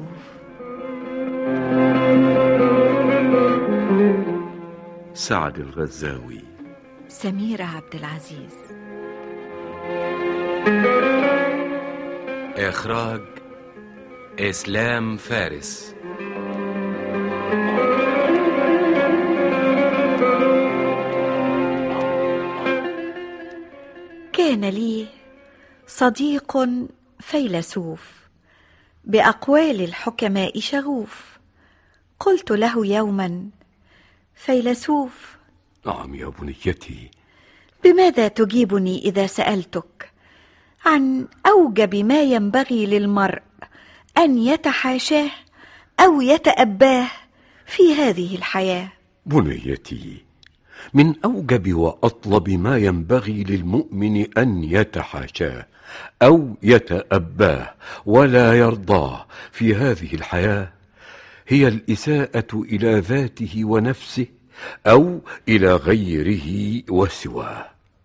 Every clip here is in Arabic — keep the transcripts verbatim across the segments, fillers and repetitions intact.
سعد الغزاوي. سميرة عبد العزيز. إخراج إسلام فارس. كان لي صديق فيلسوف بأقوال الحكماء شغوف. قلت له يوما: فيلسوف. نعم يا بنيتي. بماذا تجيبني إذا سألتك عن أوجب ما ينبغي للمرء أن يتحاشاه أو يتأباه في هذه الحياة؟ بنيتي، من أوجب وأطلب ما ينبغي للمؤمن أن يتحاشاه أو يتأباه ولا يرضاه في هذه الحياة هي الإساءة إلى ذاته ونفسه أو إلى غيره وسواه.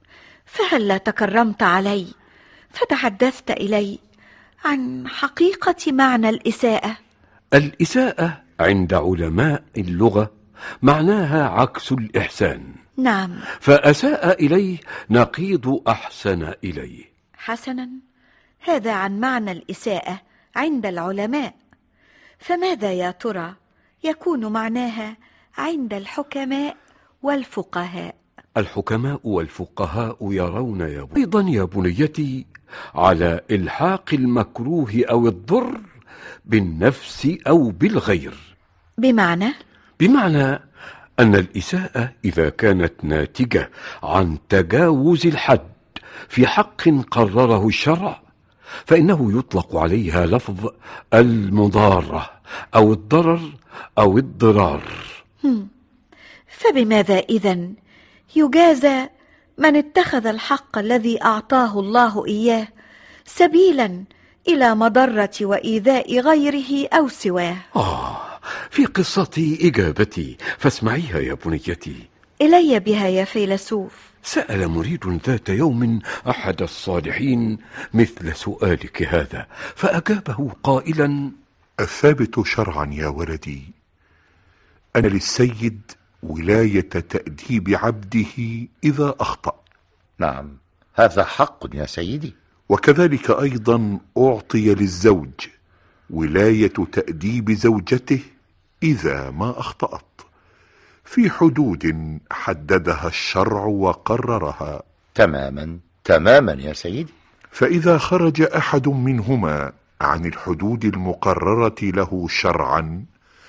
فهلا تكرمت علي فتحدثت إلي عن حقيقة معنى الإساءة؟ الإساءة عند علماء اللغة معناها عكس الإحسان. نعم. فأساء إليه نقيض أحسن إليه. حسنا، هذا عن معنى الإساءة عند العلماء، فماذا يا ترى يكون معناها عند الحكماء والفقهاء؟ الحكماء والفقهاء يرون يا ب... أيضا يا بنيتي على إلحاق المكروه أو الضر بالنفس أو بالغير. بمعنى؟ بمعنى أن الإساءة إذا كانت ناتجة عن تجاوز الحد في حق قرره الشرع فإنه يطلق عليها لفظ المضارة أو الضرر أو الضرار. هم. فبماذا إذن يجازى من اتخذ الحق الذي أعطاه الله إياه سبيلا إلى مضرة وإيذاء غيره أو سواه؟ آه، في قصتي إجابتي فاسمعيها يا بنيتي. إلي بها يا فيلسوف. سأل مريد ذات يوم أحد الصالحين مثل سؤالك هذا فأجابه قائلا: الثابت شرعا يا ولدي أن للسيد ولاية تأديب عبده إذا أخطأ. نعم، هذا حق يا سيدي. وكذلك أيضا أعطي للزوج ولاية تأديب زوجته إذا ما أخطأت في حدود حددها الشرع وقررها. تماما تماما يا سيدي. فإذا خرج أحد منهما عن الحدود المقررة له شرعا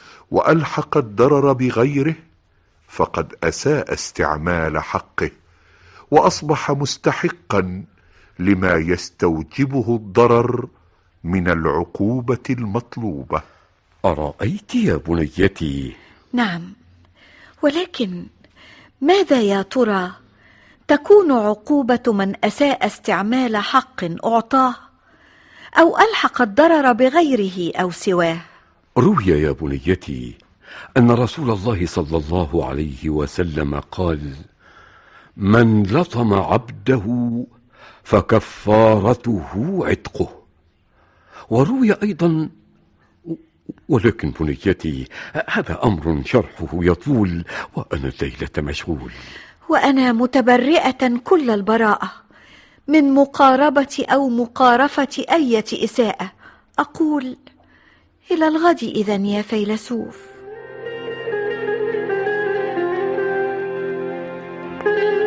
وألحق الضرر بغيره فقد أساء استعمال حقه وأصبح مستحقا لما يستوجبه الضرر من العقوبة المطلوبة. أرأيت يا بنيتي؟ نعم، ولكن ماذا يا ترى تكون عقوبة من أساء استعمال حق أعطاه أو ألحق الضرر بغيره أو سواه؟ روي يا بنيتي أن رسول الله صلى الله عليه وسلم قال: من لطم عبده فكفارته عتقه. وروي أيضا، ولكن بنيتي هذا أمر شرحه يطول وأنا الليلة مشغول. وأنا متبرئة كل البراءة من مقاربة أو مقارفة أية إساءة. أقول إلى الغد إذن يا فيلسوف.